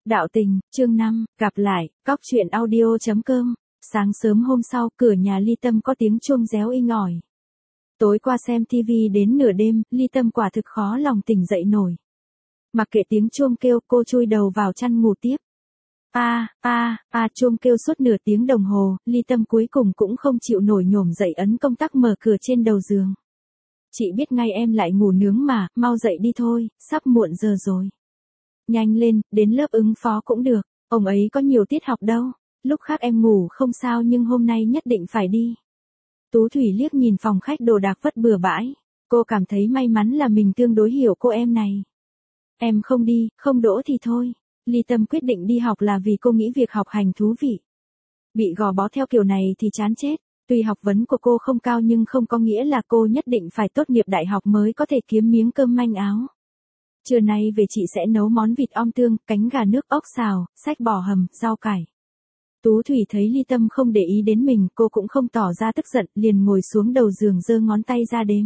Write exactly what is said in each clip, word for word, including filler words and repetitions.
Đạo tình, chương năm, gặp lại, cóc truyện audio chấm com. Sáng sớm hôm sau, cửa nhà Ly Tâm có tiếng chuông réo inh ỏi. Tối qua xem tivi đến nửa đêm, Ly Tâm quả thực khó lòng tỉnh dậy nổi. Mặc kệ tiếng chuông kêu, cô chui đầu vào chăn ngủ tiếp. A, a, a, chuông kêu suốt nửa tiếng đồng hồ, Ly Tâm cuối cùng cũng không chịu nổi nhổm dậy ấn công tắc mở cửa trên đầu giường. Chị biết ngay em lại ngủ nướng mà, mau dậy đi thôi, sắp muộn giờ rồi. Nhanh lên, đến lớp ứng phó cũng được, ông ấy có nhiều tiết học đâu, lúc khác em ngủ không sao nhưng hôm nay nhất định phải đi. Tú Thủy liếc nhìn phòng khách đồ đạc vất bừa bãi, cô cảm thấy may mắn là mình tương đối hiểu cô em này. Em không đi, không đỗ thì thôi. Ly Tâm quyết định đi học là vì cô nghĩ việc học hành thú vị. Bị gò bó theo kiểu này thì chán chết, tuy học vấn của cô không cao nhưng không có nghĩa là cô nhất định phải tốt nghiệp đại học mới có thể kiếm miếng cơm manh áo. Trưa nay về chị sẽ nấu món vịt om tương, cánh gà nước ốc xào, xách bò hầm, rau cải. Tú Thủy thấy Ly Tâm không để ý đến mình, cô cũng không tỏ ra tức giận, liền ngồi xuống đầu giường giơ ngón tay ra đếm.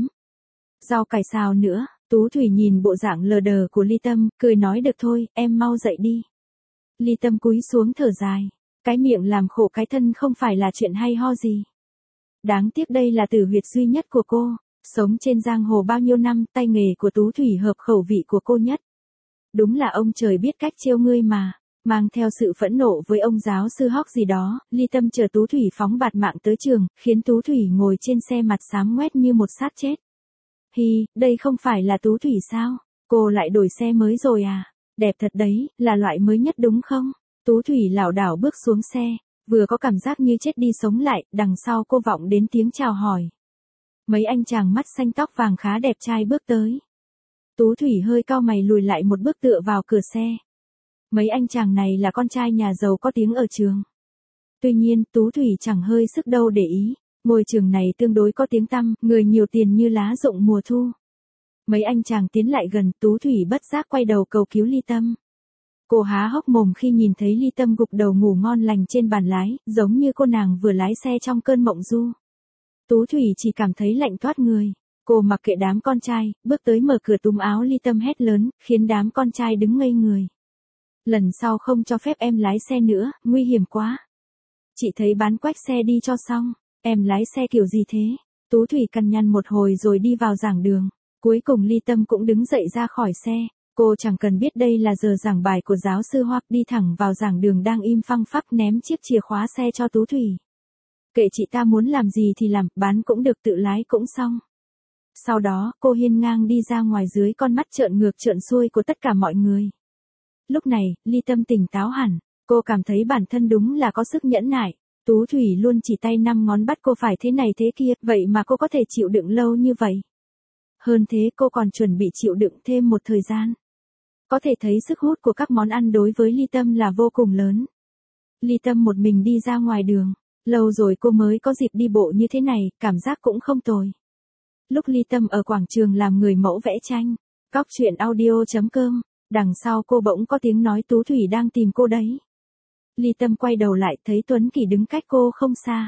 Rau cải xào nữa, Tú Thủy nhìn bộ dạng lờ đờ của Ly Tâm, cười nói được thôi, em mau dậy đi. Ly Tâm cúi xuống thở dài, cái miệng làm khổ cái thân không phải là chuyện hay ho gì. Đáng tiếc đây là tử huyệt duy nhất của cô. Sống trên giang hồ bao nhiêu năm, tay nghề của Tú Thủy hợp khẩu vị của cô nhất. Đúng là ông trời biết cách trêu ngươi mà. Mang theo sự phẫn nộ với ông giáo sư Hóc gì đó, Ly Tâm chờ Tú Thủy phóng bạt mạng tới trường, khiến Tú Thủy ngồi trên xe mặt xám ngoét như một xác chết. Hi, đây không phải là Tú Thủy sao? Cô lại đổi xe mới rồi à? Đẹp thật đấy, là loại mới nhất đúng không? Tú Thủy lảo đảo bước xuống xe, vừa có cảm giác như chết đi sống lại, đằng sau cô vọng đến tiếng chào hỏi. Mấy anh chàng mắt xanh tóc vàng khá đẹp trai bước tới. Tú Thủy hơi cau mày lùi lại một bước tựa vào cửa xe. Mấy anh chàng này là con trai nhà giàu có tiếng ở trường. Tuy nhiên, Tú Thủy chẳng hơi sức đâu để ý. Ngôi trường này tương đối có tiếng tăm, người nhiều tiền như lá rụng mùa thu. Mấy anh chàng tiến lại gần, Tú Thủy bất giác quay đầu cầu cứu Ly Tâm. Cô há hốc mồm khi nhìn thấy Ly Tâm gục đầu ngủ ngon lành trên bàn lái, giống như cô nàng vừa lái xe trong cơn mộng du. Tú Thủy chỉ cảm thấy lạnh toát người. Cô mặc kệ đám con trai, bước tới mở cửa túm áo Ly Tâm hét lớn, khiến đám con trai đứng ngây người. Lần sau không cho phép em lái xe nữa, nguy hiểm quá. Chị thấy bán quách xe đi cho xong, em lái xe kiểu gì thế? Tú Thủy cằn nhằn một hồi rồi đi vào giảng đường. Cuối cùng Ly Tâm cũng đứng dậy ra khỏi xe. Cô chẳng cần biết đây là giờ giảng bài của giáo sư Hoắc, đi thẳng vào giảng đường đang im phăng phắc ném chiếc chìa khóa xe cho Tú Thủy. Kệ chị ta muốn làm gì thì làm, bán cũng được tự lái cũng xong. Sau đó, cô hiên ngang đi ra ngoài dưới con mắt trợn ngược trợn xuôi của tất cả mọi người. Lúc này, Ly Tâm tỉnh táo hẳn, cô cảm thấy bản thân đúng là có sức nhẫn nại. Tú Thủy luôn chỉ tay năm ngón bắt cô phải thế này thế kia, vậy mà cô có thể chịu đựng lâu như vậy. Hơn thế cô còn chuẩn bị chịu đựng thêm một thời gian. Có thể thấy sức hút của các món ăn đối với Ly Tâm là vô cùng lớn. Ly Tâm một mình đi ra ngoài đường. Lâu rồi cô mới có dịp đi bộ như thế này, cảm giác cũng không tồi. Lúc Ly Tâm ở quảng trường làm người mẫu vẽ tranh, cóc truyện audio chấm com, đằng sau cô bỗng có tiếng nói Tú Thủy đang tìm cô đấy. Ly Tâm quay đầu lại thấy Tuấn Kỳ đứng cách cô không xa.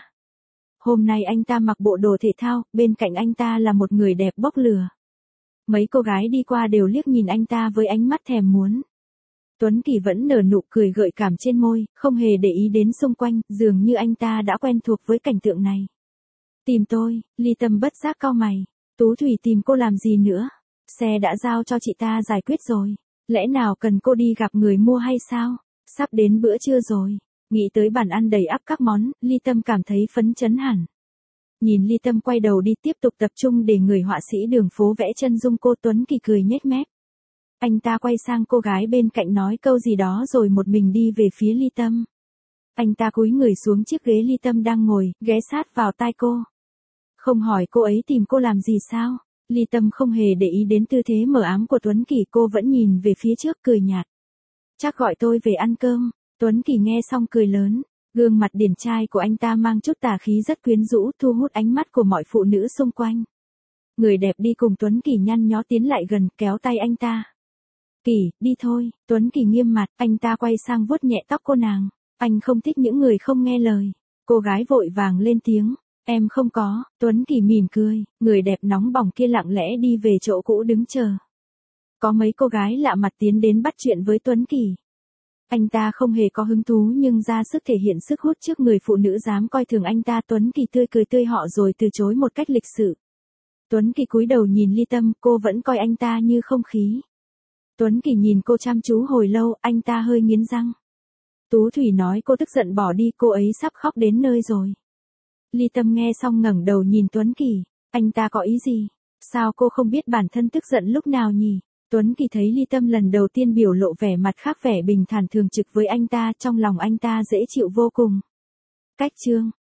Hôm nay anh ta mặc bộ đồ thể thao, bên cạnh anh ta là một người đẹp bốc lửa. Mấy cô gái đi qua đều liếc nhìn anh ta với ánh mắt thèm muốn. Tuấn Kỳ vẫn nở nụ cười gợi cảm trên môi, không hề để ý đến xung quanh, dường như anh ta đã quen thuộc với cảnh tượng này. Tìm tôi, Ly Tâm bất giác cau mày. Tú Thủy tìm cô làm gì nữa? Xe đã giao cho chị ta giải quyết rồi. Lẽ nào cần cô đi gặp người mua hay sao? Sắp đến bữa trưa rồi. Nghĩ tới bàn ăn đầy ắp các món, Ly Tâm cảm thấy phấn chấn hẳn. Nhìn Ly Tâm quay đầu đi tiếp tục tập trung để người họa sĩ đường phố vẽ chân dung cô, Tuấn Kỳ cười nhếch mép. Anh ta quay sang cô gái bên cạnh nói câu gì đó rồi một mình đi về phía Ly Tâm. Anh ta cúi người xuống chiếc ghế Ly Tâm đang ngồi, ghé sát vào tai cô. Không hỏi cô ấy tìm cô làm gì sao? Ly Tâm không hề để ý đến tư thế mờ ám của Tuấn Kỳ, cô vẫn nhìn về phía trước cười nhạt. Chắc gọi tôi về ăn cơm. Tuấn Kỳ nghe xong cười lớn. Gương mặt điển trai của anh ta mang chút tà khí rất quyến rũ, thu hút ánh mắt của mọi phụ nữ xung quanh. Người đẹp đi cùng Tuấn Kỳ nhăn nhó tiến lại gần, kéo tay anh ta. Kỳ, đi thôi. Tuấn Kỳ nghiêm mặt, anh ta quay sang vuốt nhẹ tóc cô nàng. Anh không thích những người không nghe lời. Cô gái vội vàng lên tiếng. Em không có. Tuấn Kỳ mỉm cười, người đẹp nóng bỏng kia lặng lẽ đi về chỗ cũ đứng chờ. Có mấy cô gái lạ mặt tiến đến bắt chuyện với Tuấn Kỳ. Anh ta không hề có hứng thú nhưng ra sức thể hiện sức hút trước người phụ nữ dám coi thường anh ta. Tuấn Kỳ tươi cười tươi họ rồi từ chối một cách lịch sự. Tuấn Kỳ cúi đầu nhìn Ly Tâm, cô vẫn coi anh ta như không khí. Tuấn Kỳ nhìn cô chăm chú hồi lâu, anh ta hơi nghiến răng. Tú Thủy nói cô tức giận bỏ đi, cô ấy sắp khóc đến nơi rồi. Ly Tâm nghe xong ngẩng đầu nhìn Tuấn Kỳ, anh ta có ý gì? Sao cô không biết bản thân tức giận lúc nào nhỉ? Tuấn Kỳ thấy Ly Tâm lần đầu tiên biểu lộ vẻ mặt khác vẻ bình thản thường trực với anh ta, trong lòng anh ta dễ chịu vô cùng. Cách chương